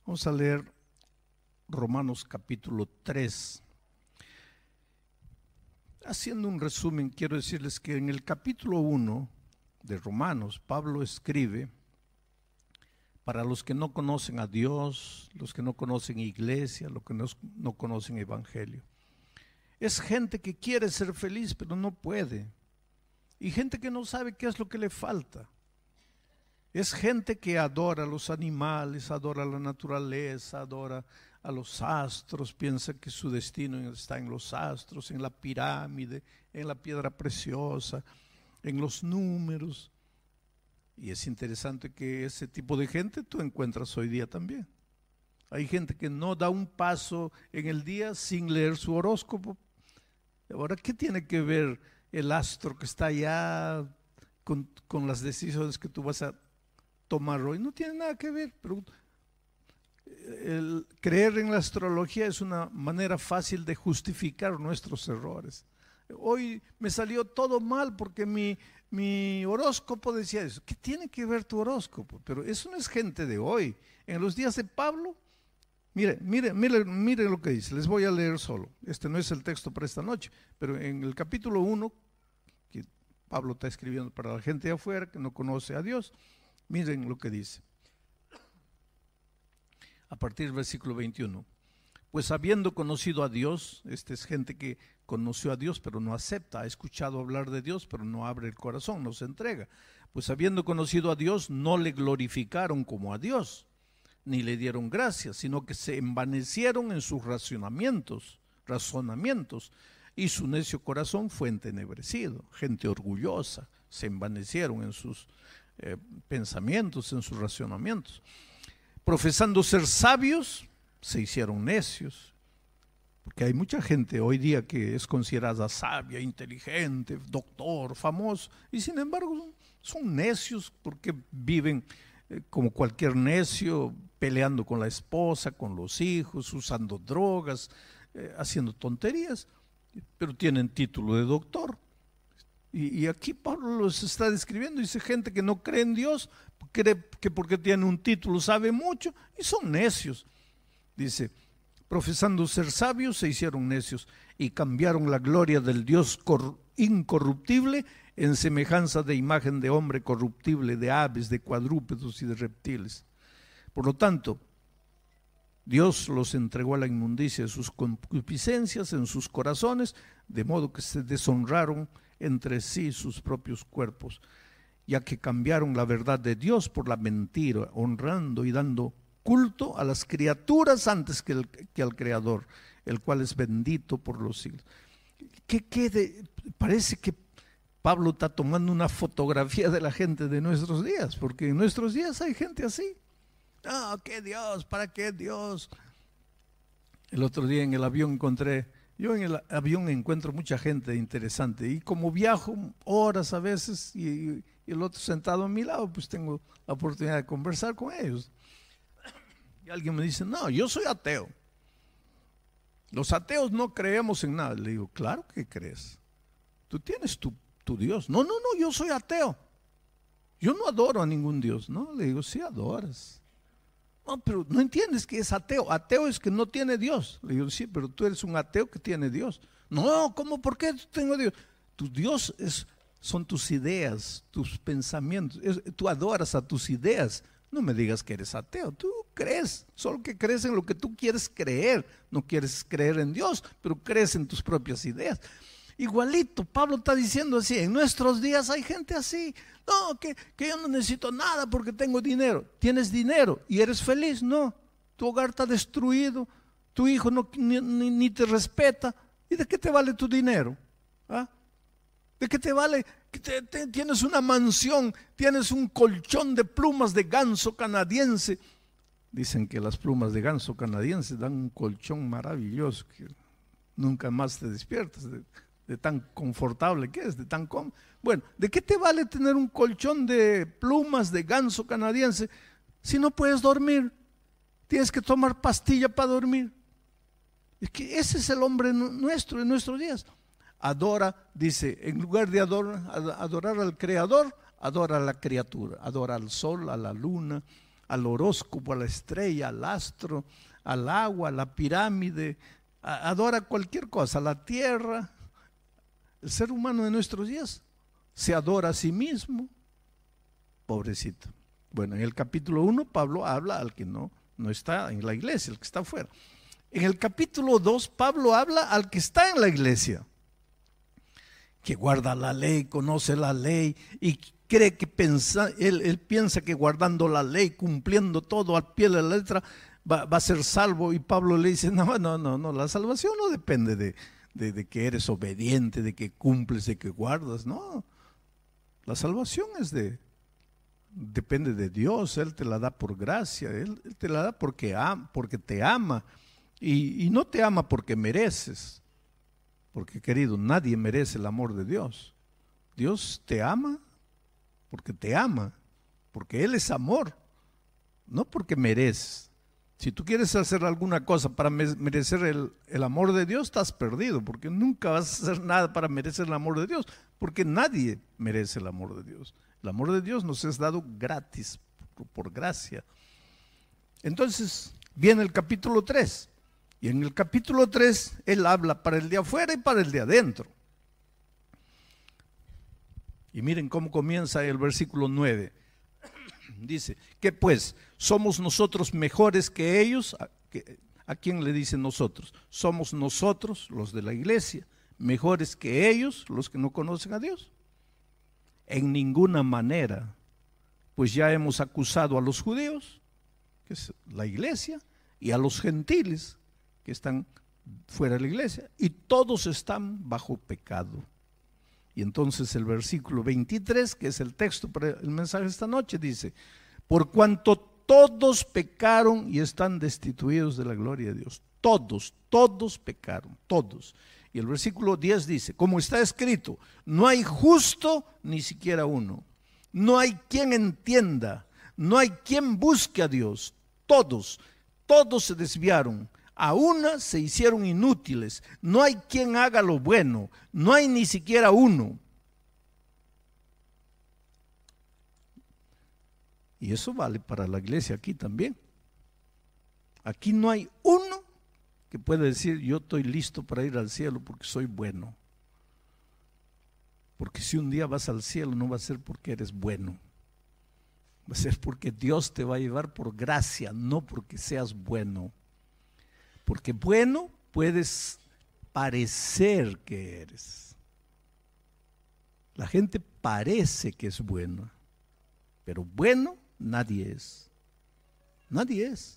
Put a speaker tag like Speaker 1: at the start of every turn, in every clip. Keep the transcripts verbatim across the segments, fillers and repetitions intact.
Speaker 1: Vamos a leer Romanos capítulo tres. Haciendo un resumen, quiero decirles que en el capítulo uno de Romanos, Pablo escribe para los que no conocen a Dios, los que no conocen iglesia, los que no, no conocen evangelio. Es gente que quiere ser feliz, pero no puede. Y gente que no sabe qué es lo que le falta. Es gente que adora a los animales, adora a la naturaleza, adora a los astros, piensa que su destino está en los astros, en la pirámide, en la piedra preciosa, en los números. Y es interesante que ese tipo de gente tú encuentras hoy día también. Hay gente que no da un paso en el día sin leer su horóscopo. Ahora, ¿qué tiene que ver el astro que está allá con, con las decisiones que tú vas a tomar hoy? No tiene nada que ver, pero el creer en la astrología es una manera fácil de justificar nuestros errores. Hoy me salió todo mal porque mi, mi horóscopo decía eso. ¿Qué tiene que ver tu horóscopo? Pero eso no es gente de hoy. En los días de Pablo, mire, mire, mire, mire lo que dice. Les voy a leer solo. Este no es el texto para esta noche, pero en el capítulo uno, que Pablo está escribiendo para la gente de afuera que no conoce a Dios, miren lo que dice. A partir del versículo veintiuno. Pues habiendo conocido a Dios, esta es gente que conoció a Dios pero no acepta, ha escuchado hablar de Dios pero no abre el corazón, no se entrega. Pues habiendo conocido a Dios, no le glorificaron como a Dios, ni le dieron gracias, sino que se envanecieron en sus razonamientos, razonamientos, y su necio corazón fue entenebrecido. Gente orgullosa, se envanecieron en sus eh, pensamientos, en sus razonamientos. Profesando ser sabios, se hicieron necios, porque hay mucha gente hoy día que es considerada sabia, inteligente, doctor, famoso, y sin embargo son, son necios porque viven eh, como cualquier necio, peleando con la esposa, con los hijos, usando drogas, eh, haciendo tonterías, pero tienen título de doctor. Y, y aquí Pablo los está describiendo, dice gente que no cree en Dios, cree que porque tiene un título sabe mucho, y son necios. Dice, profesando ser sabios se hicieron necios y cambiaron la gloria del Dios incorruptible en semejanza de imagen de hombre corruptible, de aves, de cuadrúpedos y de reptiles. Por lo tanto, Dios los entregó a la inmundicia de sus concupiscencias en sus corazones, de modo que se deshonraron entre sí sus propios cuerpos, ya que cambiaron la verdad de Dios por la mentira, honrando y dando culto a las criaturas antes que, el, que al Creador, el cual es bendito por los siglos. ¿Qué, qué de, parece que Pablo está tomando una fotografía de la gente de nuestros días, porque en nuestros días hay gente así. Ah, ¿qué Dios? ¿Para qué Dios? El otro día en el avión encontré, yo en el avión encuentro mucha gente interesante, y como viajo horas a veces y, y el otro sentado a mi lado, pues tengo la oportunidad de conversar con ellos. Y alguien me dice, no, yo soy ateo. Los ateos no creemos en nada. Le digo, claro que crees. Tú tienes tu, tu Dios. No, no, no, yo soy ateo. Yo no adoro a ningún Dios. No, le digo, sí adoras. No, pero no entiendes que es ateo. Ateo es que no tiene Dios. Le digo, sí, pero tú eres un ateo que tiene Dios. No, ¿cómo? ¿Por qué tengo Dios? Tu Dios es, son tus ideas, tus pensamientos. Es, tú adoras a tus ideas. No me digas que eres ateo, tú crees, solo que crees en lo que tú quieres creer, no quieres creer en Dios, pero crees en tus propias ideas. Igualito, Pablo está diciendo así, en nuestros días hay gente así, no, que, que yo no necesito nada porque tengo dinero. ¿Tienes dinero y eres feliz? No, tu hogar está destruido, tu hijo no, ni, ni, ni te respeta. ¿Y de qué te vale tu dinero? ¿Ah? ¿De qué te vale que te, te, tienes una mansión, tienes un colchón de plumas de ganso canadiense? Dicen que las plumas de ganso canadiense dan un colchón maravilloso que nunca más te despiertas de, de tan confortable que es, de tan cómodo. Bueno, ¿de qué te vale tener un colchón de plumas de ganso canadiense si no puedes dormir? Tienes que tomar pastilla para dormir. Es que ese es el hombre nuestro en nuestros días. Adora, dice, en lugar de adorar, adorar al Creador, adora a la criatura, adora al sol, a la luna, al horóscopo, a la estrella, al astro, al agua, a la pirámide, a, adora cualquier cosa, a la tierra. El ser humano de nuestros días se adora a sí mismo. Pobrecito. Bueno, en el capítulo uno Pablo habla al que no, no está en la iglesia, al que está afuera. En el capítulo dos Pablo habla al que está en la iglesia, que guarda la ley, conoce la ley y cree que pensa, él, él piensa que guardando la ley, cumpliendo todo al pie de la letra, va, va a ser salvo. Y Pablo le dice, no, no, no, no, la salvación no depende de, de, de que eres obediente, de que cumples, de que guardas, no. La salvación es de, depende de Dios, Él te la da por gracia, Él, él te la da porque, am, porque te ama y, y no te ama porque mereces, porque querido, nadie merece el amor de Dios. Dios te ama porque te ama, porque Él es amor, no porque mereces. Si tú quieres hacer alguna cosa para merecer el, el amor de Dios, estás perdido, porque nunca vas a hacer nada para merecer el amor de Dios, porque nadie merece el amor de Dios. El amor de Dios nos es dado gratis, por, por gracia. Entonces, viene el capítulo tres, y en el capítulo tres, él habla para el de afuera y para el de adentro. Y miren cómo comienza el versículo nueve. Dice, ¿qué pues? ¿Somos nosotros mejores que ellos? ¿A, que, ¿A quién le dicen nosotros? ¿Somos nosotros, los de la iglesia, mejores que ellos, los que no conocen a Dios? En ninguna manera, pues ya hemos acusado a los judíos, que es la iglesia, y a los gentiles, que están fuera de la iglesia, y todos están bajo pecado. Y entonces el versículo veintitrés, que es el texto para el mensaje de esta noche, dice, por cuanto todos pecaron y están destituidos de la gloria de Dios. Todos, todos pecaron, todos. Y el versículo diez dice, como está escrito, no hay justo ni siquiera uno. No hay quien entienda, no hay quien busque a Dios. Todos, todos se desviaron. A una se hicieron inútiles, no hay quien haga lo bueno, no hay ni siquiera uno. Y eso vale para la iglesia aquí también. Aquí no hay uno que pueda decir, yo estoy listo para ir al cielo porque soy bueno. Porque si un día vas al cielo no va a ser porque eres bueno, va a ser porque Dios te va a llevar por gracia, no porque seas bueno. Porque bueno puedes parecer que eres. La gente parece que es buena, pero bueno nadie es. Nadie es.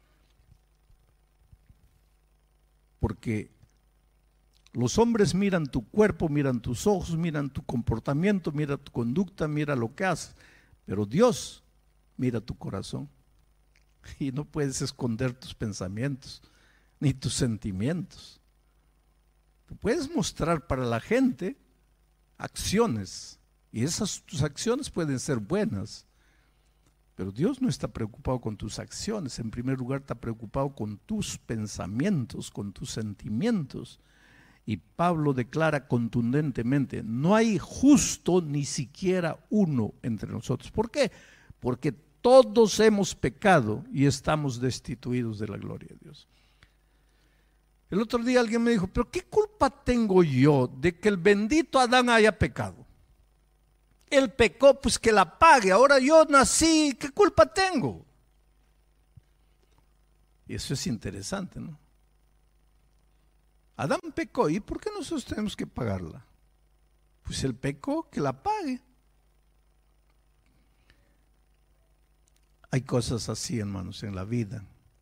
Speaker 1: Porque los hombres miran tu cuerpo, miran tus ojos, miran tu comportamiento, mira tu conducta, mira lo que haces. Pero Dios mira tu corazón y no puedes esconder tus pensamientos ni tus sentimientos. Tú puedes mostrar para la gente acciones y esas tus acciones pueden ser buenas, pero Dios no está preocupado con tus acciones. En primer lugar está preocupado con tus pensamientos, con tus sentimientos. Y Pablo declara contundentemente, no hay justo ni siquiera uno entre nosotros. ¿Por qué? Porque todos hemos pecado y estamos destituidos de la gloria de Dios. El otro día alguien me dijo, pero ¿qué culpa tengo yo de que el bendito Adán haya pecado? Él pecó, pues que la pague, ahora yo nací, ¿qué culpa tengo? Y eso es interesante, ¿no? Adán pecó, ¿y por qué nosotros tenemos que pagarla? Pues él pecó, que la pague. Hay cosas así, hermanos, en la vida.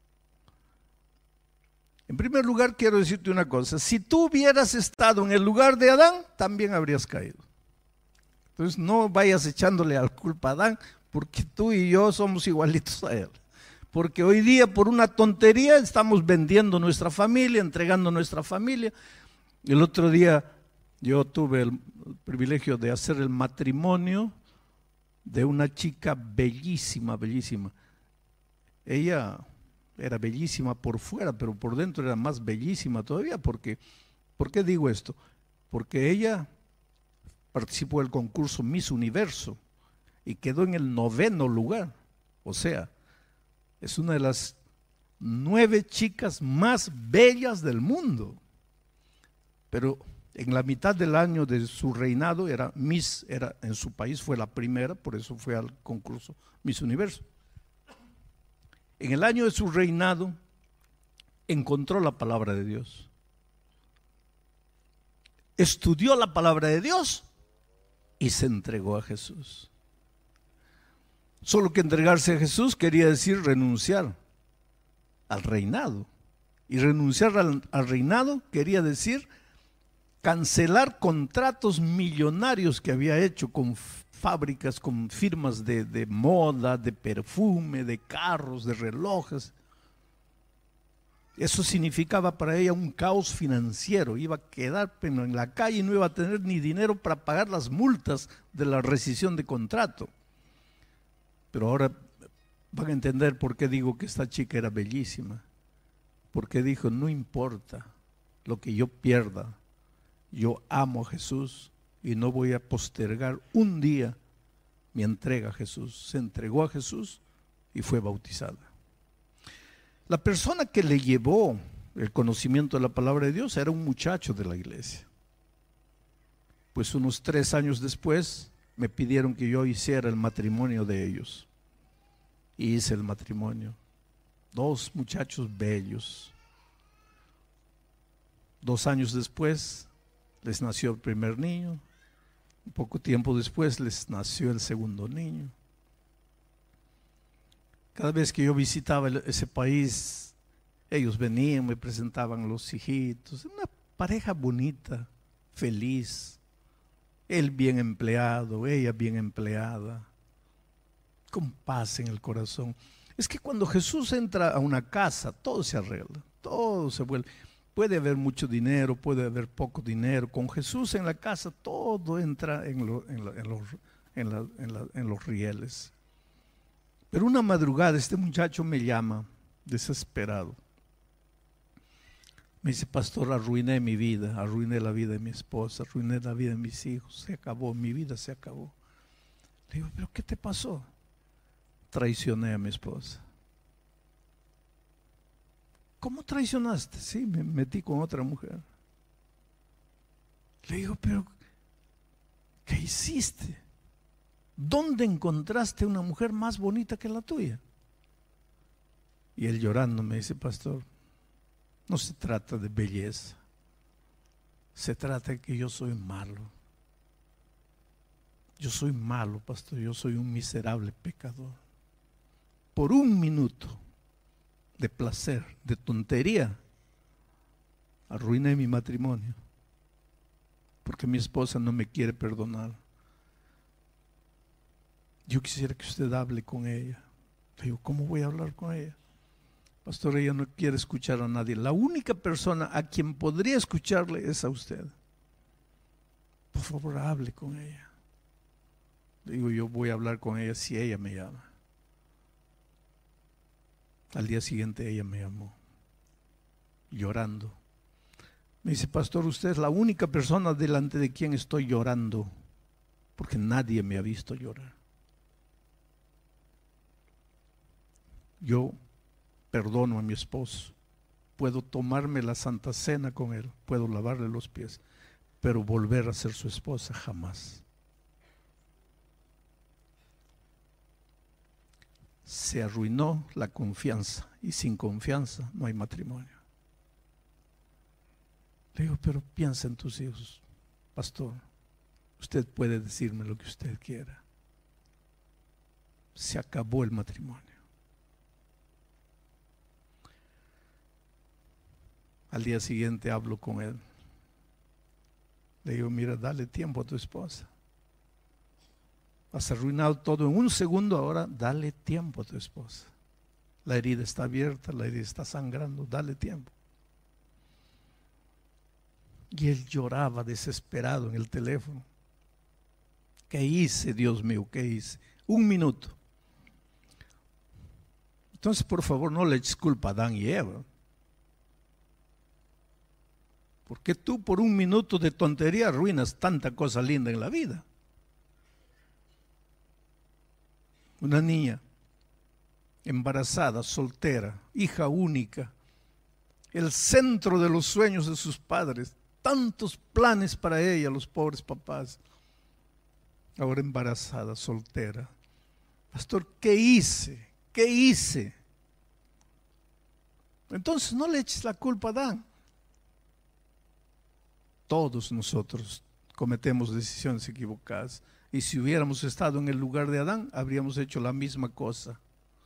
Speaker 1: En primer lugar, quiero decirte una cosa, si tú hubieras estado en el lugar de Adán, también habrías caído. Entonces no vayas echándole la culpa a Adán, porque tú y yo somos igualitos a él. Porque hoy día por una tontería estamos vendiendo nuestra familia, entregando nuestra familia. El otro día yo tuve el privilegio de hacer el matrimonio de una chica bellísima, bellísima. Ella era bellísima por fuera, pero por dentro era más bellísima todavía. Porque, ¿por qué digo esto? Porque ella participó del concurso Miss Universo y quedó en el noveno lugar. O sea, Es una de las nueve chicas más bellas del mundo. Pero en la mitad del año de su reinado era Miss, era, en su país fue la primera, por eso fue al concurso Miss Universo. En el año de su reinado encontró la palabra de Dios. Estudió la palabra de Dios y se entregó a Jesús. Solo que entregarse a Jesús quería decir renunciar al reinado. Y renunciar al, al reinado quería decir cancelar contratos millonarios que había hecho con fábricas, con firmas de, de moda, de perfume, de carros, de relojes. Eso significaba para ella un caos financiero. Iba a quedar en la calle y no iba a tener ni dinero para pagar las multas de la rescisión de contrato. Pero ahora van a entender por qué digo que esta chica era bellísima. Porque dijo, no importa lo que yo pierda, yo amo a Jesús y no voy a postergar un día mi entrega a Jesús. Se entregó a Jesús y fue bautizada. La persona que le llevó el conocimiento de la palabra de Dios era un muchacho de la iglesia. Pues unos tres años después me pidieron que yo hiciera el matrimonio de ellos. Y hice el matrimonio. Dos muchachos bellos. Dos años después les nació el primer niño. Un poco tiempo después les nació el segundo niño. Cada vez que yo visitaba ese país, ellos venían, me presentaban los hijitos. Una pareja bonita, feliz. Él bien empleado, ella bien empleada. Con paz en el corazón. Es que cuando Jesús entra a una casa, todo se arregla, todo se vuelve. Puede haber mucho dinero, puede haber poco dinero. Con Jesús en la casa, todo entra en, lo, en, la, en, los, en, la, en, la, en los rieles. Pero una madrugada este muchacho me llama, desesperado. Me dice, pastor, arruiné mi vida, arruiné la vida de mi esposa, arruiné la vida de mis hijos, se acabó, mi vida se acabó. Le digo, ¿pero qué te pasó? Traicioné a mi esposa. ¿Cómo traicionaste? Sí, me metí con otra mujer. Le digo, pero ¿qué hiciste? ¿Dónde encontraste una mujer más bonita que la tuya? Y él llorando me dice, pastor, no se trata de belleza, se trata de que yo soy malo. Yo soy malo, pastor, yo soy un miserable pecador. Por un minuto de placer, de tontería, arruiné mi matrimonio, porque mi esposa no me quiere perdonar. Yo quisiera que usted hable con ella. Le digo, ¿cómo voy a hablar con ella? Pastor, ella no quiere escuchar a nadie. La única persona a quien podría escucharle es a usted. Por favor, hable con ella. Le digo, yo voy a hablar con ella si ella me llama. Al día siguiente ella me llamó, llorando. Me dice, pastor, usted es la única persona delante de quien estoy llorando, porque nadie me ha visto llorar. Yo perdono a mi esposo, puedo tomarme la Santa Cena con él, puedo lavarle los pies, pero volver a ser su esposa jamás. Se arruinó la confianza y sin confianza no hay matrimonio. Le digo, pero piensa en tus hijos, pastor. Usted puede decirme lo que usted quiera. Se acabó el matrimonio. Al día siguiente hablo con él. Le digo, mira, dale tiempo a tu esposa. Has arruinado todo en un segundo, ahora dale tiempo a tu esposa. La herida está abierta, la herida está sangrando, dale tiempo. Y él lloraba desesperado en el teléfono. ¿Qué hice, Dios mío? ¿Qué hice? Un minuto. Entonces, por favor, no le eches culpa a Adán y Eva. Porque tú por un minuto de tontería arruinas tanta cosa linda en la vida. Una niña embarazada, soltera, hija única, el centro de los sueños de sus padres, tantos planes para ella, los pobres papás. Ahora embarazada, soltera. Pastor, ¿qué hice? ¿Qué hice? Entonces no le eches la culpa a Adán. Todos nosotros cometemos decisiones equivocadas. Y si hubiéramos estado en el lugar de Adán, habríamos hecho la misma cosa.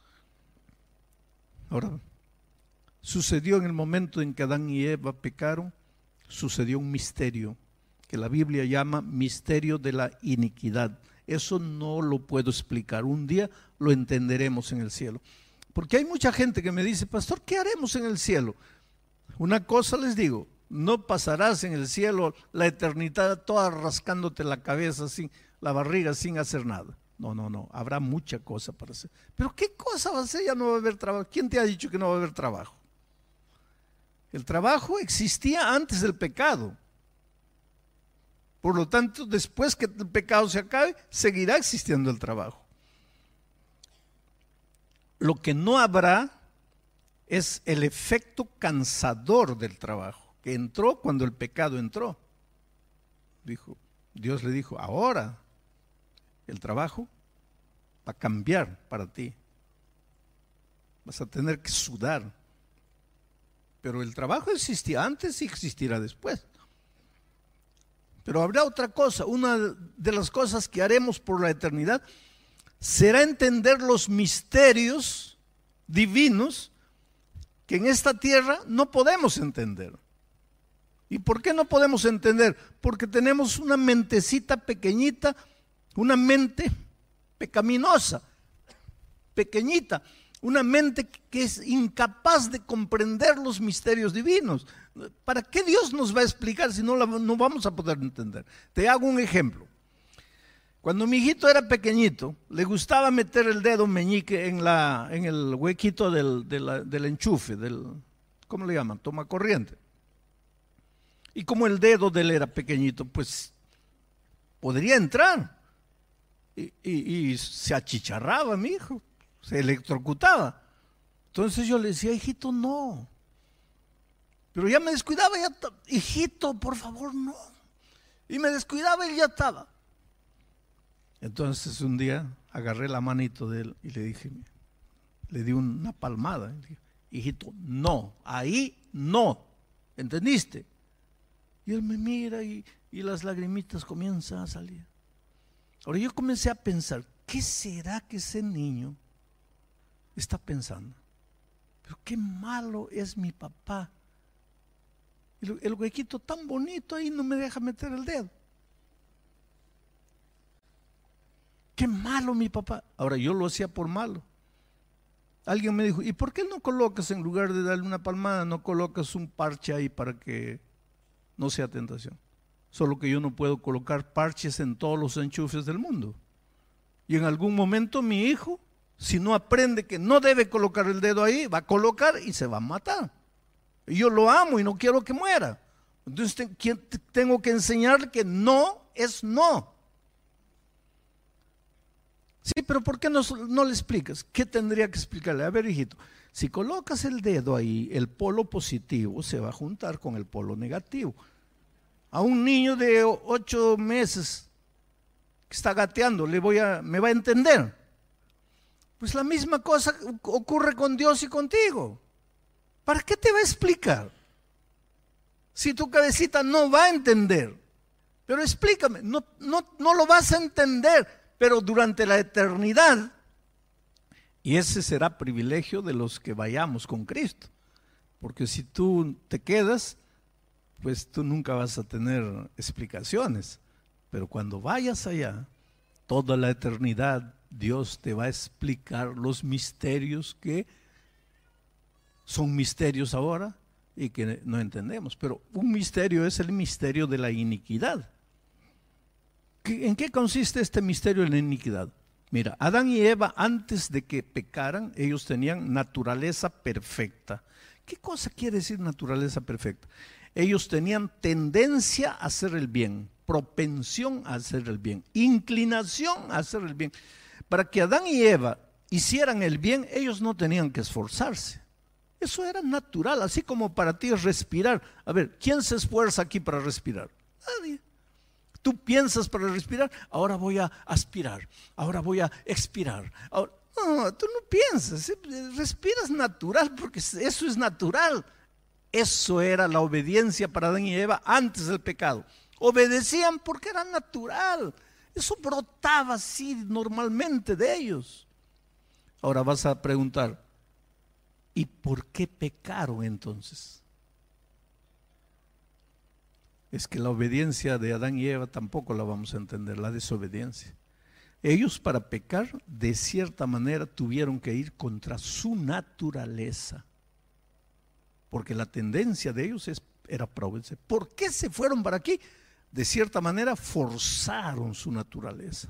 Speaker 1: Ahora, sucedió en el momento en que Adán y Eva pecaron, sucedió un misterio que la Biblia llama misterio de la iniquidad. Eso no lo puedo explicar. Un día lo entenderemos en el cielo. Porque hay mucha gente que me dice, pastor, ¿qué haremos en el cielo? Una cosa les digo, no pasarás en el cielo la eternidad toda rascándote la cabeza, sin, la barriga, sin hacer nada. No, no, no, habrá mucha cosa para hacer. Pero ¿qué cosa va a hacer? Ya no va a haber trabajo. ¿Quién te ha dicho que no va a haber trabajo? El trabajo existía antes del pecado. Por lo tanto, después que el pecado se acabe, seguirá existiendo el trabajo. Lo que no habrá es el efecto cansador del trabajo, que entró cuando el pecado entró. Dijo, Dios le dijo, ahora el trabajo va a cambiar para ti. Vas a tener que sudar. Pero el trabajo existía antes y existirá después. Pero habrá otra cosa. Una de las cosas que haremos por la eternidad será entender los misterios divinos que en esta tierra no podemos entender. ¿Y por qué no podemos entender? Porque tenemos una mentecita pequeñita, una mente pecaminosa, pequeñita, una mente que es incapaz de comprender los misterios divinos. ¿Para qué Dios nos va a explicar si no, la, no vamos a poder entender? Te hago un ejemplo. Cuando mi hijito era pequeñito, le gustaba meter el dedo meñique en, la, en el huequito del, de la, del enchufe, del, ¿cómo le llaman? Toma corriente. Y como el dedo de él era pequeñito, pues podría entrar. Y, y, y se achicharraba mi hijo, se electrocutaba. Entonces yo le decía, hijito, no. Pero ya me descuidaba, ya, hijito, por favor, no. Y me descuidaba y ya estaba. Entonces un día agarré la manito de él y le dije, le di una palmada. Le dije, hijito, no, ahí no. ¿Entendiste? Y él me mira y, y las lagrimitas comienzan a salir. Ahora yo comencé a pensar, ¿qué será que ese niño está pensando? Pero qué malo es mi papá. El, el huequito tan bonito ahí no me deja meter el dedo. Qué malo mi papá. Ahora yo lo hacía por malo. Alguien me dijo, ¿y por qué no colocas, en lugar de darle una palmada, no colocas un parche ahí para que no sea tentación? Solo que yo no puedo colocar parches en todos los enchufes del mundo. Y en algún momento mi hijo, si no aprende que no debe colocar el dedo ahí, va a colocar y se va a matar. Y yo lo amo y no quiero que muera. Entonces te, tengo que enseñarle que no es no. Sí, pero ¿por qué no, no le explicas? ¿Qué tendría que explicarle? A ver, hijito, si colocas el dedo ahí, el polo positivo se va a juntar con el polo negativo. A un niño de ocho meses que está gateando, le voy a, me va a entender. Pues la misma cosa ocurre con Dios y contigo. ¿Para qué te va a explicar? Si tu cabecita no va a entender. Pero explícame, no, no, no lo vas a entender. Pero durante la eternidad, y ese será privilegio de los que vayamos con Cristo, porque si tú te quedas, pues tú nunca vas a tener explicaciones, pero cuando vayas allá, toda la eternidad, Dios te va a explicar los misterios que son misterios ahora y que no entendemos, pero un misterio es el misterio de la iniquidad. ¿En qué consiste este misterio de la iniquidad? Mira, Adán y Eva, antes de que pecaran, ellos tenían naturaleza perfecta. ¿Qué cosa quiere decir naturaleza perfecta? Ellos tenían tendencia a hacer el bien, propensión a hacer el bien, inclinación a hacer el bien. Para que Adán y Eva hicieran el bien, ellos no tenían que esforzarse. Eso era natural, así como para ti es respirar. A ver, ¿quién se esfuerza aquí para respirar? Nadie. Tú piensas para respirar, ahora voy a aspirar, ahora voy a expirar. Ahora, no, tú no piensas, respiras natural porque eso es natural. Eso era la obediencia para Adán y Eva antes del pecado. Obedecían porque era natural. Eso brotaba así normalmente de ellos. Ahora vas a preguntar, ¿y por qué pecaron entonces? Es que la obediencia de Adán y Eva tampoco la vamos a entender, la desobediencia. Ellos para pecar, de cierta manera, tuvieron que ir contra su naturaleza. Porque la tendencia de ellos es, era para obedecer. ¿Por qué se fueron para aquí? De cierta manera, forzaron su naturaleza.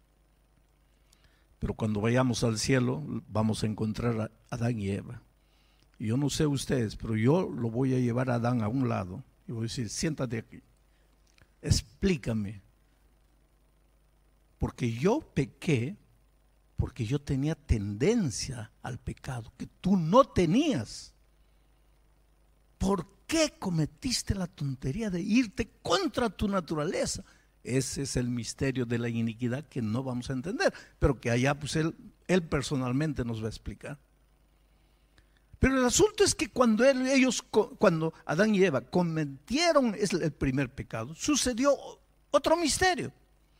Speaker 1: Pero cuando vayamos al cielo, vamos a encontrar a Adán y Eva. Y yo no sé ustedes, pero yo lo voy a llevar a Adán a un lado. Y voy a decir, siéntate aquí. Explícame. Porque yo pequé, porque yo tenía tendencia al pecado, que tú no tenías. ¿Por qué cometiste la tontería de irte contra tu naturaleza? Ese es el misterio de la iniquidad que no vamos a entender, pero que allá pues él, él personalmente nos va a explicar. Pero el asunto es que cuando él, ellos, cuando Adán y Eva cometieron el primer pecado, sucedió otro misterio.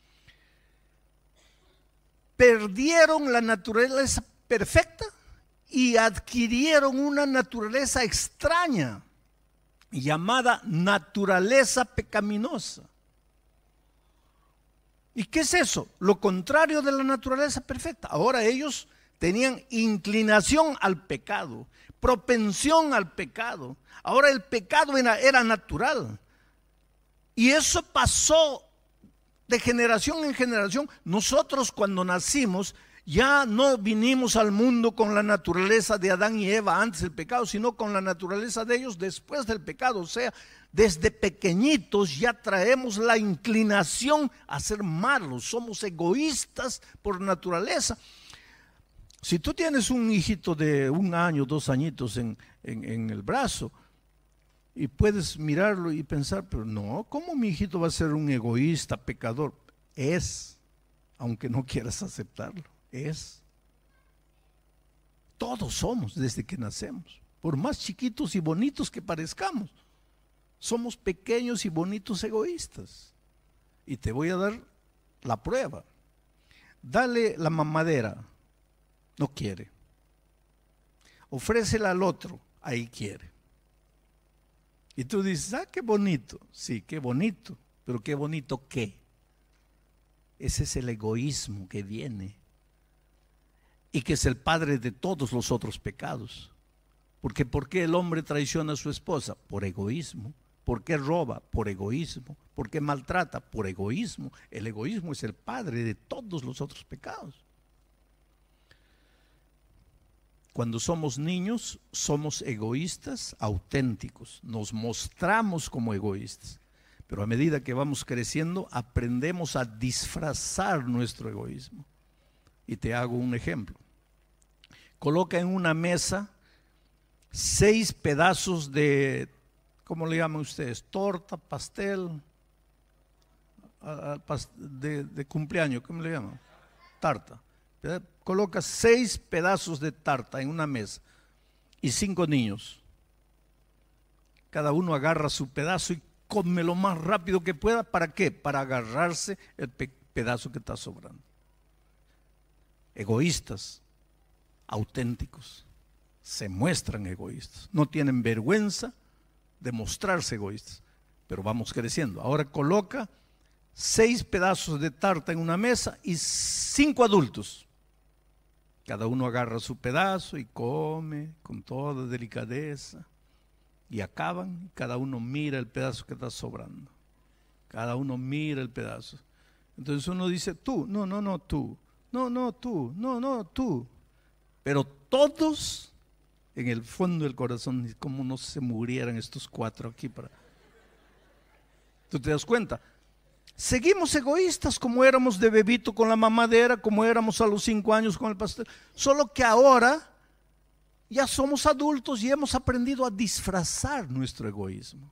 Speaker 1: Perdieron la naturaleza perfecta y adquirieron una naturaleza extraña llamada naturaleza pecaminosa. ¿Y qué es eso? Lo contrario de la naturaleza perfecta. Ahora ellos tenían inclinación al pecado, propensión al pecado. Ahora el pecado era, era natural. Y eso pasó de generación en generación. Nosotros cuando nacimos ya no vinimos al mundo con la naturaleza de Adán y Eva antes del pecado, sino con la naturaleza de ellos después del pecado. O sea, desde pequeñitos ya traemos la inclinación a ser malos. Somos egoístas por naturaleza. Si tú tienes un hijito de un año, dos añitos en, en, en el brazo, y puedes mirarlo y pensar, pero no, ¿cómo mi hijito va a ser un egoísta, pecador? Es, aunque no quieras aceptarlo, es. Todos somos desde que nacemos, por más chiquitos y bonitos que parezcamos. Somos pequeños y bonitos egoístas. Y te voy a dar la prueba. Dale la mamadera. No quiere. Ofrécela al otro, ahí quiere. Y tú dices, ah, qué bonito. Sí, qué bonito. Pero qué bonito qué. Ese es el egoísmo que viene. Y que es el padre de todos los otros pecados. Porque ¿por qué el hombre traiciona a su esposa? Por egoísmo. ¿Por qué roba? Por egoísmo. ¿Por qué maltrata? Por egoísmo. El egoísmo es el padre de todos los otros pecados. Cuando somos niños, somos egoístas auténticos, nos mostramos como egoístas, pero a medida que vamos creciendo, aprendemos a disfrazar nuestro egoísmo. Y te hago un ejemplo. Coloca en una mesa seis pedazos de, ¿cómo le llaman ustedes? Torta, pastel, de, de cumpleaños, ¿cómo le llaman? Tarta. Coloca seis pedazos de tarta en una mesa y cinco niños. Cada uno agarra su pedazo y come lo más rápido que pueda. ¿Para qué? Para agarrarse el pe- pedazo que está sobrando. Egoístas, auténticos, se muestran egoístas. No tienen vergüenza de mostrarse egoístas, pero vamos creciendo. Ahora coloca seis pedazos de tarta en una mesa y cinco adultos. Cada uno agarra su pedazo y come con toda delicadeza. Y acaban, cada uno mira el pedazo que está sobrando. Cada uno mira el pedazo. Entonces uno dice, tú, no, no, no, tú. No, no, tú, no, no, tú. Pero todos, en el fondo del corazón, como no se murieran estos cuatro aquí para... ¿Tú te das cuenta? Seguimos egoístas como éramos de bebito con la mamadera, como éramos a los cinco años con el pastel. Solo que ahora ya somos adultos y hemos aprendido a disfrazar nuestro egoísmo.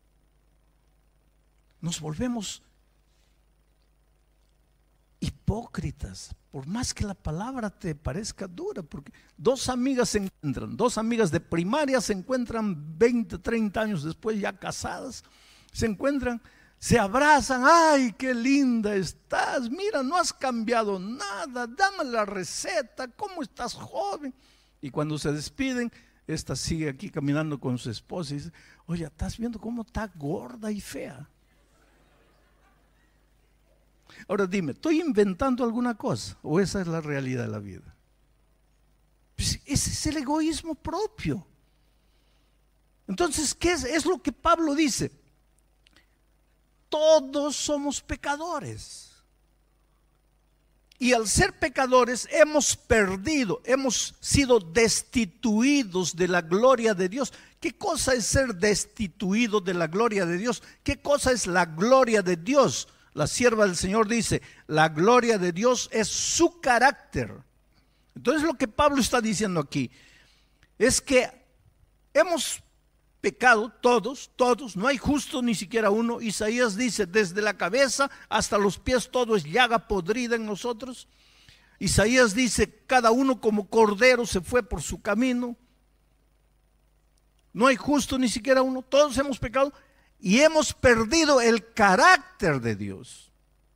Speaker 1: Nos volvemos hipócritas, por más que la palabra te parezca dura, porque dos amigas se encuentran, dos amigas de primaria se encuentran veinte, treinta años después, ya casadas, se encuentran, se abrazan, ay, qué linda estás, mira, no has cambiado nada, dame la receta, ¿cómo estás, joven? Y cuando se despiden, esta sigue aquí caminando con su esposa y dice, oye, ¿estás viendo cómo está gorda y fea? Ahora dime, ¿estoy inventando alguna cosa o esa es la realidad de la vida? Pues ese es el egoísmo propio. Entonces, ¿qué es? Es lo que Pablo dice. Todos somos pecadores. Y al ser pecadores hemos perdido, hemos sido destituidos de la gloria de Dios. ¿Qué cosa es ser destituido de la gloria de Dios? ¿Qué cosa es la gloria de Dios? La sierva del Señor dice, la gloria de Dios es su carácter. Entonces lo que Pablo está diciendo aquí es que hemos pecado todos, todos, no hay justo ni siquiera uno. Isaías dice, desde la cabeza hasta los pies todo es llaga podrida en nosotros. Isaías dice, cada uno como cordero se fue por su camino. No hay justo ni siquiera uno, todos hemos pecado. Y hemos perdido el carácter de Dios.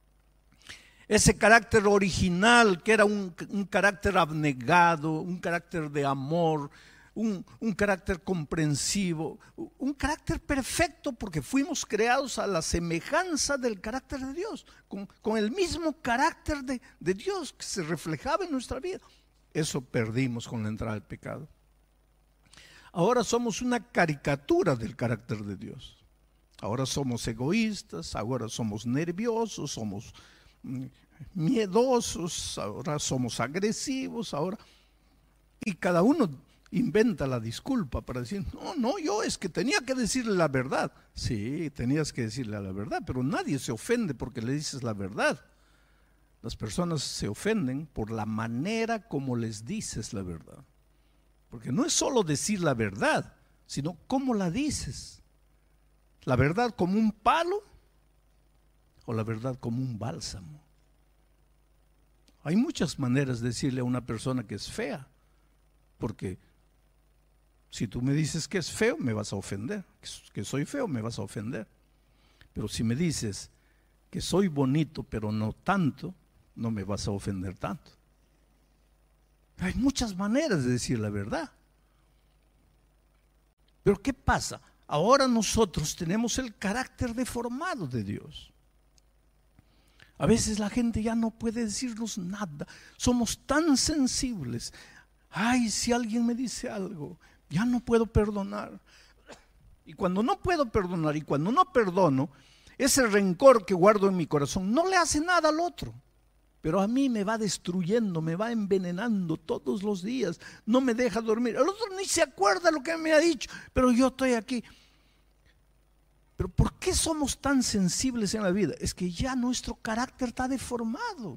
Speaker 1: Ese carácter original que era un, un carácter abnegado, un carácter de amor, un, un carácter comprensivo, un carácter perfecto porque fuimos creados a la semejanza del carácter de Dios, con, con el mismo carácter de, de Dios que se reflejaba en nuestra vida. Eso perdimos con la entrada del pecado. Ahora somos una caricatura del carácter de Dios. Ahora somos egoístas, ahora somos nerviosos, somos miedosos, ahora somos agresivos, ahora... Y cada uno inventa la disculpa para decir, no, no, yo es que tenía que decirle la verdad. Sí, tenías que decirle la verdad, pero nadie se ofende porque le dices la verdad. Las personas se ofenden por la manera como les dices la verdad. Porque no es solo decir la verdad, sino cómo la dices. ¿La verdad como un palo o la verdad como un bálsamo? Hay muchas maneras de decirle a una persona que es fea, porque si tú me dices que es feo, me vas a ofender, que soy feo, me vas a ofender. Pero si me dices que soy bonito, pero no tanto, no me vas a ofender tanto. Hay muchas maneras de decir la verdad. Pero ¿qué pasa? Ahora nosotros tenemos el carácter deformado de Dios. A veces la gente ya no puede decirnos nada. Somos tan sensibles. Ay, si alguien me dice algo, ya no puedo perdonar. Y cuando no puedo perdonar y cuando no perdono, ese rencor que guardo en mi corazón no le hace nada al otro. Pero a mí me va destruyendo, me va envenenando todos los días, no me deja dormir. El otro ni se acuerda lo que me ha dicho, pero yo estoy aquí. Pero ¿por qué somos tan sensibles en la vida? Es que ya nuestro carácter está deformado.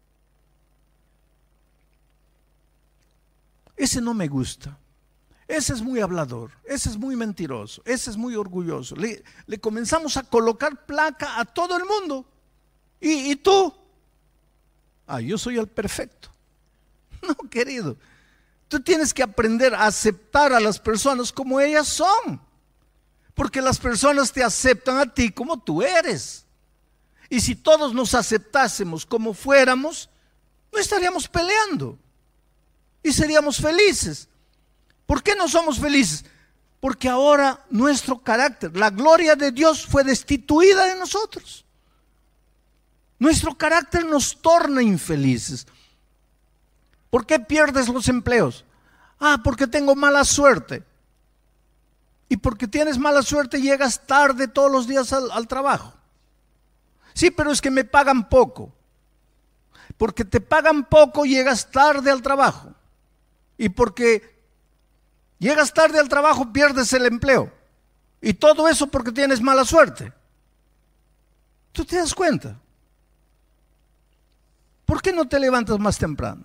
Speaker 1: Ese no me gusta, ese es muy hablador, ese es muy mentiroso, ese es muy orgulloso. Le, le comenzamos a colocar placa a todo el mundo. ¿Y, y tú? Ah, yo soy el perfecto. No, querido. Tú tienes que aprender a aceptar a las personas como ellas son. Porque las personas te aceptan a ti como tú eres. Y si todos nos aceptásemos como fuéramos, no estaríamos peleando. Y seríamos felices. ¿Por qué no somos felices? Porque ahora nuestro carácter, la gloria de Dios fue destituida de nosotros. Nuestro carácter nos torna infelices. ¿Por qué pierdes los empleos? Ah, porque tengo mala suerte. Y porque tienes mala suerte llegas tarde todos los días al, al trabajo. Sí, pero es que me pagan poco. Porque te pagan poco llegas tarde al trabajo. Y porque llegas tarde al trabajo pierdes el empleo. Y todo eso porque tienes mala suerte. ¿Tú te das cuenta? ¿Por qué no te levantas más temprano?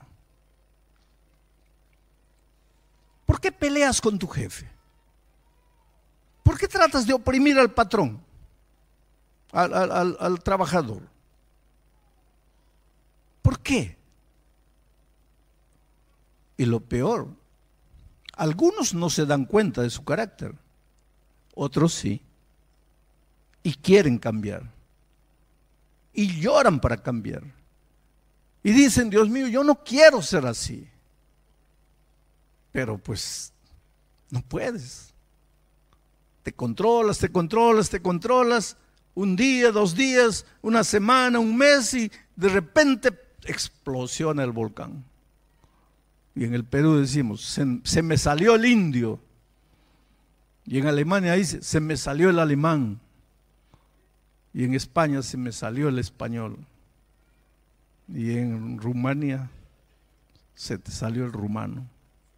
Speaker 1: ¿Por qué peleas con tu jefe? ¿Por qué tratas de oprimir al patrón, al, al, al, al trabajador? ¿Por qué? Y lo peor, algunos no se dan cuenta de su carácter, otros sí, y quieren cambiar, y lloran para cambiar, y dicen, Dios mío, yo no quiero ser así, pero pues no puedes. Te controlas, te controlas, te controlas, un día, dos días, una semana, un mes, y de repente explosiona el volcán. Y en el Perú decimos, se, se me salió el indio. Y en Alemania dice, se me salió el alemán. Y en España se me salió el español. Y en Rumania se te salió el rumano.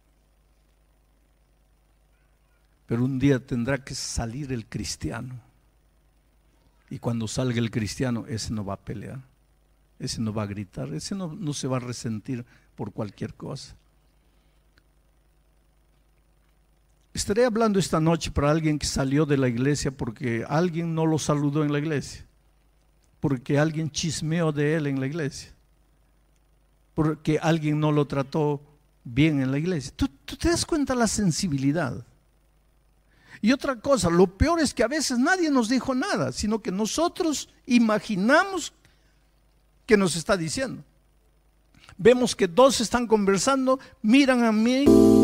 Speaker 1: Pero un día tendrá que salir el cristiano. Y cuando salga el cristiano, ese no va a pelear, ese no va a gritar, ese no, no se va a resentir por cualquier cosa. Estaré hablando esta noche para alguien que salió de la iglesia porque alguien no lo saludó en la iglesia, porque alguien chismeó de él en la iglesia, porque alguien no lo trató bien en la iglesia. ¿Tú, tú te das cuenta de la sensibilidad? Y otra cosa, lo peor es que a veces nadie nos dijo nada, sino que nosotros imaginamos que nos está diciendo. Vemos que dos están conversando, miran a mí.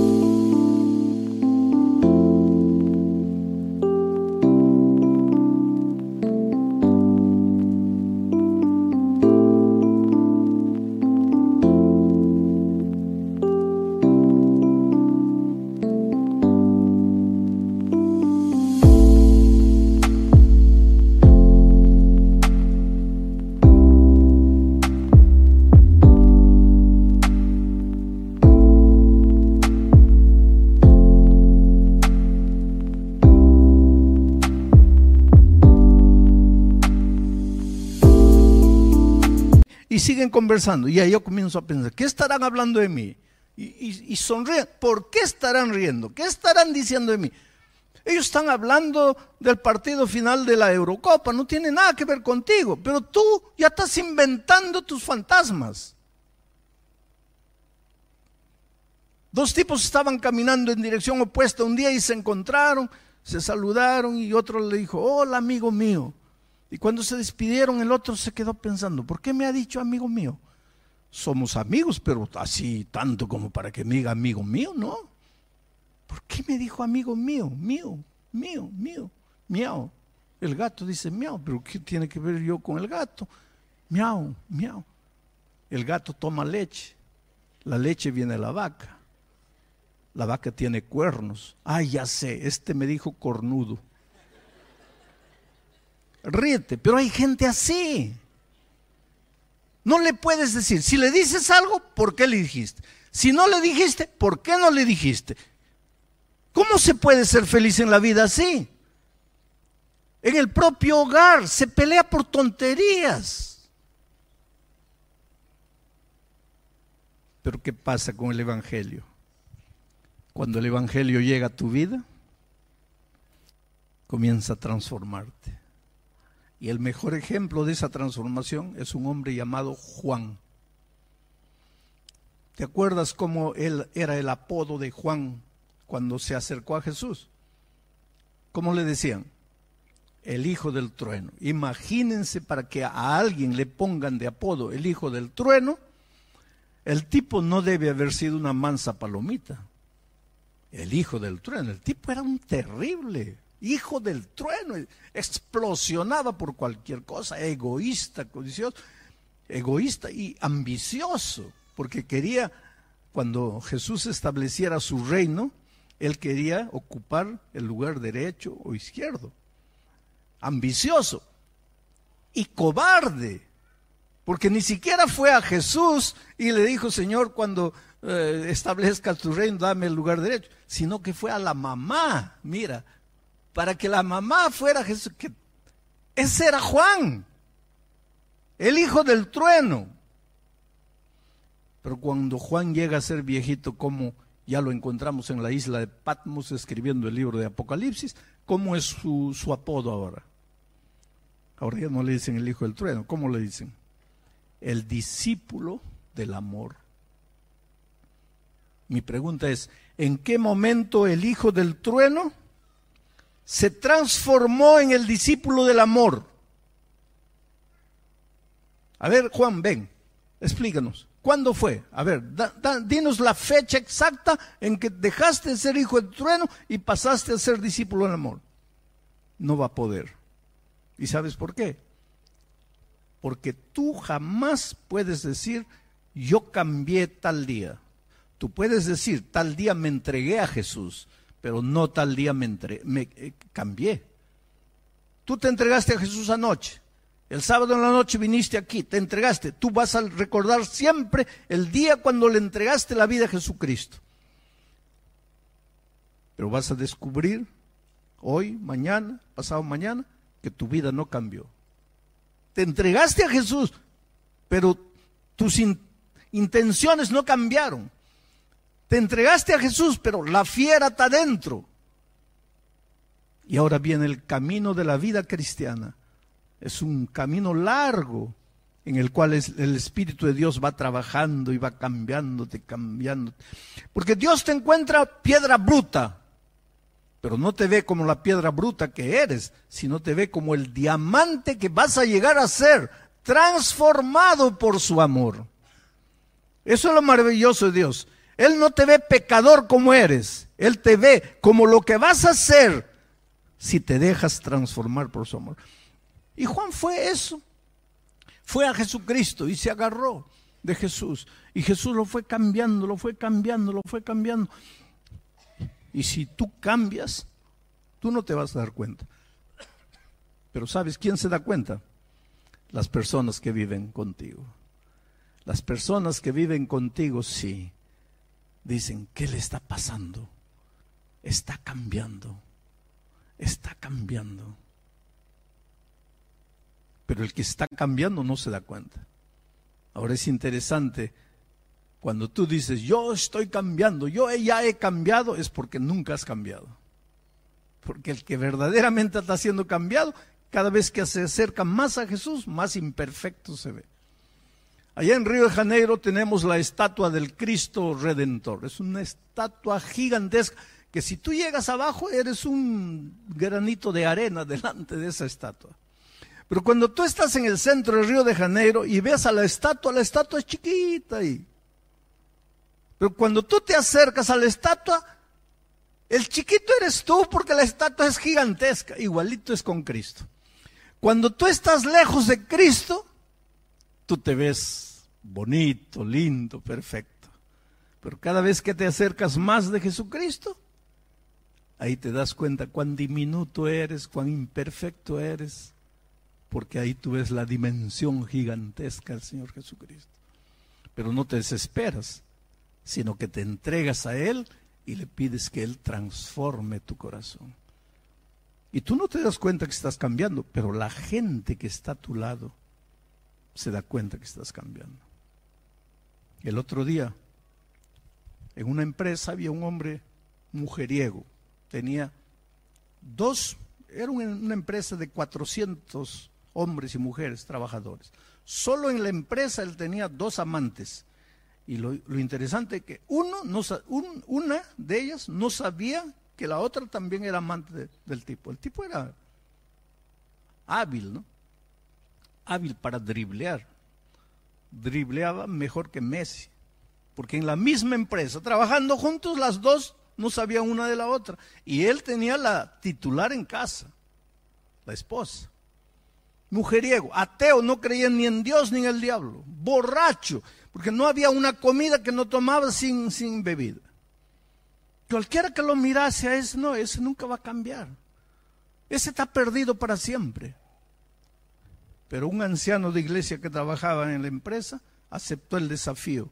Speaker 1: Y siguen conversando, y ahí yo comienzo a pensar, ¿qué estarán hablando de mí? Y, y, y sonríen, ¿por qué estarán riendo? ¿Qué estarán diciendo de mí? Ellos están hablando del partido final de la Eurocopa, no tiene nada que ver contigo, pero tú ya estás inventando tus fantasmas. Dos tipos estaban caminando en dirección opuesta un día y se encontraron, se saludaron y otro le dijo, hola amigo mío. Y cuando se despidieron, el otro se quedó pensando, ¿por qué me ha dicho amigo mío? Somos amigos, pero así tanto como para que me diga amigo mío, ¿no? ¿Por qué me dijo amigo mío, mío, mío, mío, miau? El gato dice miau, pero ¿qué tiene que ver yo con el gato? Miau, miau. El gato toma leche, la leche viene de la vaca, la vaca tiene cuernos. Ay, ya sé, este me dijo cornudo. Ríete, pero hay gente así. No le puedes decir, si le dices algo, ¿por qué le dijiste? Si no le dijiste, ¿por qué no le dijiste? ¿Cómo se puede ser feliz en la vida así? En el propio hogar se pelea por tonterías. Pero ¿qué pasa con el evangelio? Cuando el evangelio llega a tu vida, comienza a transformarte. Y el mejor ejemplo de esa transformación es un hombre llamado Juan. ¿Te acuerdas cómo él era el apodo de Juan cuando se acercó a Jesús? ¿Cómo le decían? El hijo del trueno. Imagínense, para que a alguien le pongan de apodo el hijo del trueno, el tipo no debe haber sido una mansa palomita. El hijo del trueno, el tipo era un terrible hijo del trueno, explosionaba por cualquier cosa, egoísta, codicioso, egoísta y ambicioso, porque quería, cuando Jesús estableciera su reino, él quería ocupar el lugar derecho o izquierdo. Ambicioso y cobarde, porque ni siquiera fue a Jesús y le dijo, Señor, cuando eh, establezca tu reino, dame el lugar derecho, sino que fue a la mamá, mira, para que la mamá fuera Jesús. Que ese era Juan. el hijo del trueno. Pero cuando Juan llega a ser viejito, como ya lo encontramos en la isla de Patmos escribiendo el libro de Apocalipsis, ¿cómo es su, su apodo ahora? Ahora ya no le dicen el hijo del trueno, ¿cómo le dicen? El discípulo del amor. Mi pregunta es, ¿en qué momento el hijo del trueno se transformó en el discípulo del amor? A ver, Juan, ven, explícanos. ¿Cuándo fue? A ver, da, da, dinos la fecha exacta en que dejaste de ser hijo del trueno y pasaste a ser discípulo del amor. No va a poder. ¿Y sabes por qué? Porque tú jamás puedes decir, yo cambié tal día. Tú puedes decir, tal día me entregué a Jesús, pero no tal día me, entre, me eh, cambié. Tú te entregaste a Jesús anoche. El sábado en la noche viniste aquí, te entregaste. Tú vas a recordar siempre el día cuando le entregaste la vida a Jesucristo. Pero vas a descubrir hoy, mañana, pasado mañana, que tu vida no cambió. Te entregaste a Jesús, pero tus in- intenciones no cambiaron. Te entregaste a Jesús, pero la fiera está dentro. Y ahora viene el camino de la vida cristiana. Es un camino largo en el cual es, el Espíritu de Dios va trabajando y va cambiándote, cambiándote. Porque Dios te encuentra piedra bruta, pero no te ve como la piedra bruta que eres, sino te ve como el diamante que vas a llegar a ser, transformado por su amor. Eso es lo maravilloso de Dios. Él no te ve pecador como eres, Él te ve como lo que vas a ser si te dejas transformar por su amor. Y Juan fue eso, fue a Jesucristo y se agarró de Jesús. Y Jesús lo fue cambiando, lo fue cambiando, lo fue cambiando. Y si tú cambias, tú no te vas a dar cuenta. Pero ¿sabes quién se da cuenta? Las personas que viven contigo. Las personas que viven contigo, sí, dicen, ¿qué le está pasando? Está cambiando, está cambiando. Pero el que está cambiando no se da cuenta. Ahora es interesante, cuando tú dices, yo estoy cambiando, yo ya he cambiado, es porque nunca has cambiado. Porque el que verdaderamente está siendo cambiado, cada vez que se acerca más a Jesús, más imperfecto se ve. Allá en Río de Janeiro tenemos la estatua del Cristo Redentor. Es una estatua gigantesca que si tú llegas abajo eres un granito de arena delante de esa estatua. Pero cuando tú estás en el centro del Río de Janeiro y ves a la estatua, la estatua es chiquita ahí. Pero cuando tú te acercas a la estatua, el chiquito eres tú porque la estatua es gigantesca. Igualito es con Cristo. Cuando tú estás lejos de Cristo, tú te ves bonito, lindo, perfecto. Pero cada vez que te acercas más de Jesucristo, ahí te das cuenta cuán diminuto eres, cuán imperfecto eres. Porque ahí tú ves la dimensión gigantesca del Señor Jesucristo. Pero no te desesperas, sino que te entregas a Él y le pides que Él transforme tu corazón. Y tú no te das cuenta que estás cambiando, pero la gente que está a tu lado se da cuenta que estás cambiando. El otro día, en una empresa había un hombre mujeriego. Tenía dos, era una empresa de cuatrocientos hombres y mujeres trabajadores. Solo en la empresa él tenía dos amantes. Y lo, lo interesante es que uno no, un, una de ellas no sabía que la otra también era amante de, del tipo. El tipo era hábil, ¿no? Hábil para driblear. Dribleaba mejor que Messi. Porque en la misma empresa, trabajando juntos, las dos no sabían una de la otra. Y él tenía la titular en casa, la esposa. Mujeriego, ateo, no creía ni en Dios ni en el diablo. Borracho, porque no había una comida que no tomaba sin, sin bebida. Cualquiera que lo mirase a ese, no, ese nunca va a cambiar. Ese está perdido para siempre. Pero un anciano de iglesia que trabajaba en la empresa aceptó el desafío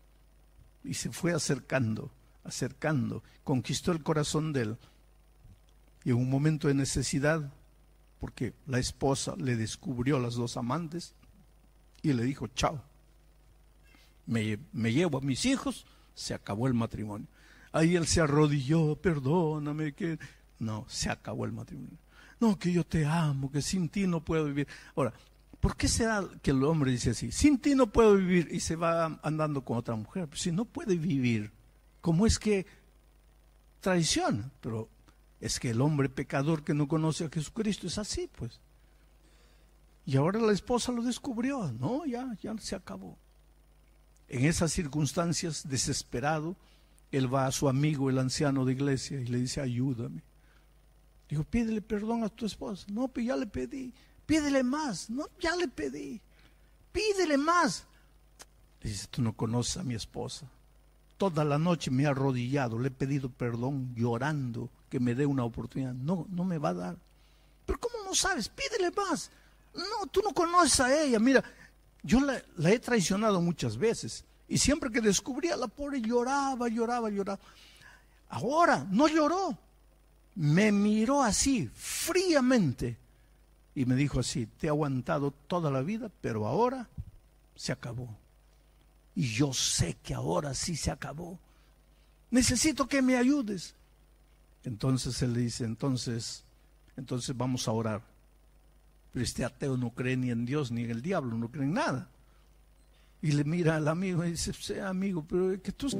Speaker 1: y se fue acercando, acercando, conquistó el corazón de él. Y en un momento de necesidad, porque la esposa le descubrió a las dos amantes, Y le dijo, chao, me, me llevo a mis hijos, se acabó el matrimonio. Ahí él se arrodilló, perdóname, que no, se acabó el matrimonio. No, que yo te amo, que sin ti no puedo vivir. Ahora, ¿por qué será que el hombre dice así? Sin ti no puedo vivir, y se va andando con otra mujer. Pues si no puede vivir, ¿cómo es que traiciona? Pero es que el hombre pecador que no conoce a Jesucristo es así, pues. Y ahora la esposa lo descubrió. No, ya, ya se acabó. En esas circunstancias, desesperado, él va a su amigo, el anciano de iglesia, y le dice, ayúdame. Dijo, pídele perdón a tu esposa. No, pues ya le pedí. Pídele más. No, ya le pedí. Pídele más. Le dice, tú no conoces a mi esposa. Toda la noche me ha arrodillado, le he pedido perdón, llorando, que me dé una oportunidad. No, no me va a dar. Pero ¿cómo no sabes? Pídele más. No, tú no conoces a ella. Mira, yo la, la he traicionado muchas veces. Y siempre que descubría, la pobre lloraba, lloraba, lloraba. Ahora no lloró. Me miró así, fríamente. Y me dijo así, te he aguantado toda la vida, pero ahora se acabó. Y yo sé que ahora sí se acabó. Necesito que me ayudes. Entonces él le dice, entonces, entonces vamos a orar. Pero este ateo no cree ni en Dios ni en el diablo, no cree en nada. Y le mira al amigo y dice, sí, amigo, pero es que tú...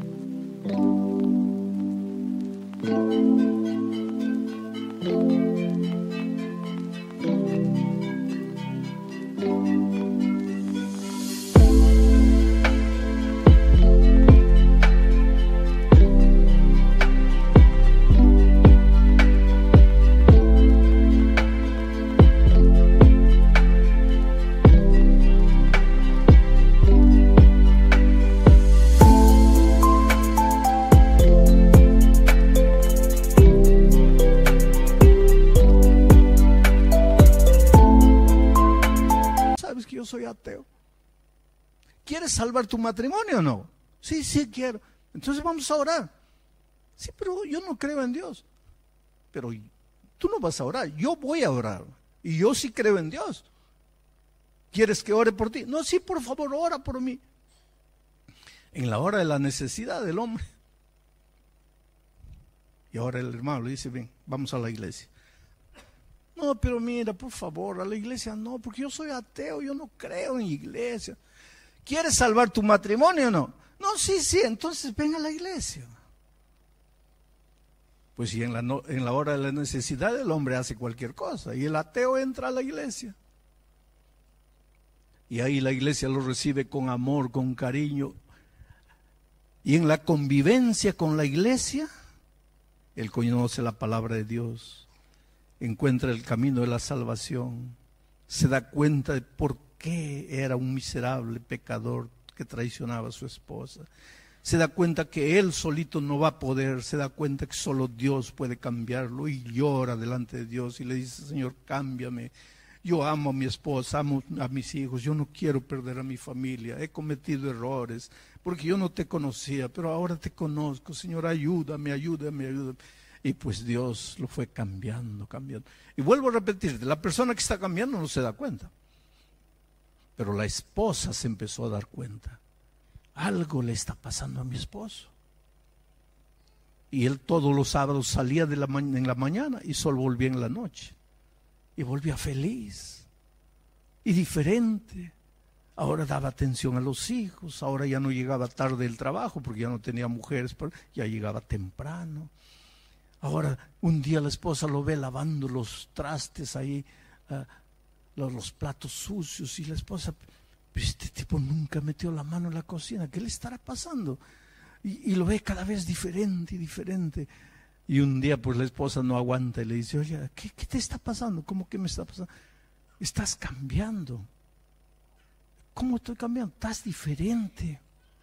Speaker 1: soy ateo. ¿Quieres salvar tu matrimonio o no? Sí, sí quiero. Entonces vamos a orar. Sí, pero yo no creo en Dios. Pero tú no vas a orar, yo voy a orar. Y yo sí creo en Dios. ¿Quieres que ore por ti? No, sí, por favor, ora por mí. En la hora de la necesidad del hombre. Y ahora el hermano le dice, ven, vamos a la iglesia. No, pero mira, por favor, a la iglesia no, porque yo soy ateo, yo no creo en iglesia. ¿Quieres salvar tu matrimonio o no? No, sí, sí, entonces ven a la iglesia. Pues si en la, no, en la hora de la necesidad el hombre hace cualquier cosa y el ateo entra a la iglesia. Y ahí la iglesia lo recibe con amor, con cariño. Y en la convivencia con la iglesia, él conoce la palabra de Dios. Encuentra el camino de la salvación, se da cuenta de por qué era un miserable pecador que traicionaba a su esposa, se da cuenta que él solito no va a poder, se da cuenta que solo Dios puede cambiarlo y llora delante de Dios y le dice, Señor, cámbiame, yo amo a mi esposa, amo a mis hijos, yo no quiero perder a mi familia, he cometido errores porque yo no te conocía, pero ahora te conozco, Señor, ayúdame, ayúdame, ayúdame. Y pues Dios lo fue cambiando, cambiando. Y vuelvo a repetirte, la persona que está cambiando no se da cuenta. Pero la esposa se empezó a dar cuenta. Algo le está pasando a mi esposo. Y él todos los sábados salía de la ma- en la mañana y solo volvía en la noche. Y volvía feliz y diferente. Ahora daba atención a los hijos, ahora ya no llegaba tarde del trabajo porque ya no tenía mujeres, ya llegaba temprano. Ahora, un día la esposa lo ve lavando los trastes ahí, uh, los, los platos sucios, y la esposa, pero este tipo nunca metió la mano en la cocina, ¿qué le estará pasando? Y, y lo ve cada vez diferente y diferente. Y un día pues la esposa no aguanta y le dice, oye, ¿qué, qué te está pasando? ¿Cómo que me está pasando? Estás cambiando. ¿Cómo estoy cambiando? Estás diferente.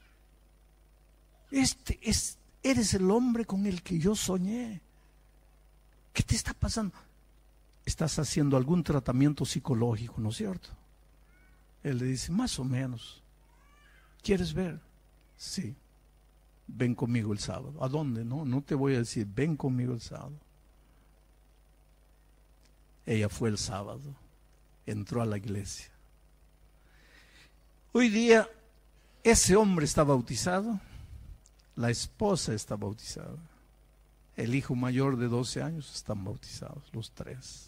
Speaker 1: Este es, eres el hombre con el que yo soñé. ¿Qué te está pasando? Estás haciendo algún tratamiento psicológico, ¿no es cierto? Él le dice, más o menos. ¿Quieres ver? Sí. Ven conmigo el sábado. ¿A dónde? No, no te voy a decir, ven conmigo el sábado. Ella fue el sábado, entró a la iglesia. Hoy día ese hombre está bautizado, la esposa está bautizada, el hijo mayor de doce años están bautizados, los tres.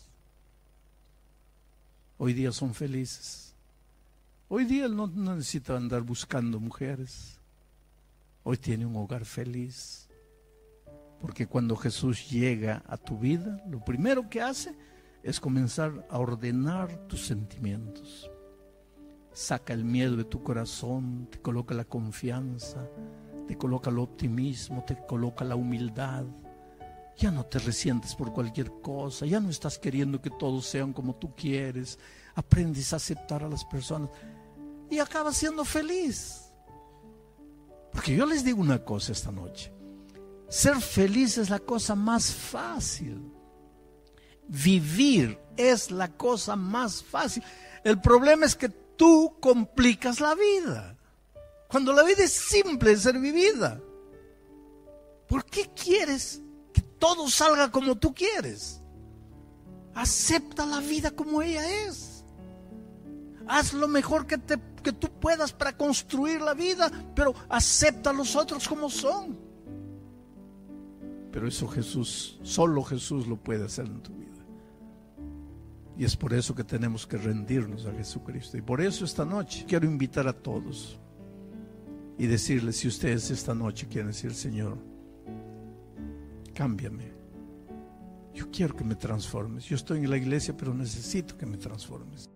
Speaker 1: Hoy día son felices. Hoy día él no necesita andar buscando mujeres. Hoy tiene un hogar feliz. Porque cuando Jesús llega a tu vida, lo primero que hace es comenzar a ordenar tus sentimientos. Saca el miedo de tu corazón, te coloca la confianza, te coloca el optimismo, te coloca la humildad. Ya no te resientes por cualquier cosa, ya no estás queriendo que todos sean como tú quieres. Aprendes a aceptar a las personas y acabas siendo feliz. Porque yo les digo una cosa esta noche: ser feliz es la cosa más fácil. Vivir es la cosa más fácil. El problema es que tú complicas la vida, cuando la vida es simple de ser vivida. ¿Por qué quieres que todo salga como tú quieres? Acepta la vida como ella es. Haz lo mejor que, te, que tú puedas para construir la vida, pero acepta a los otros como son. Pero eso Jesús, solo Jesús lo puede hacer en tu vida. Y es por eso que tenemos que rendirnos a Jesucristo. Y por eso esta noche quiero invitar a todos y decirles, si ustedes esta noche quieren decir: Señor, cámbiame. Yo quiero que me transformes. Yo estoy en la iglesia, pero necesito que me transformes.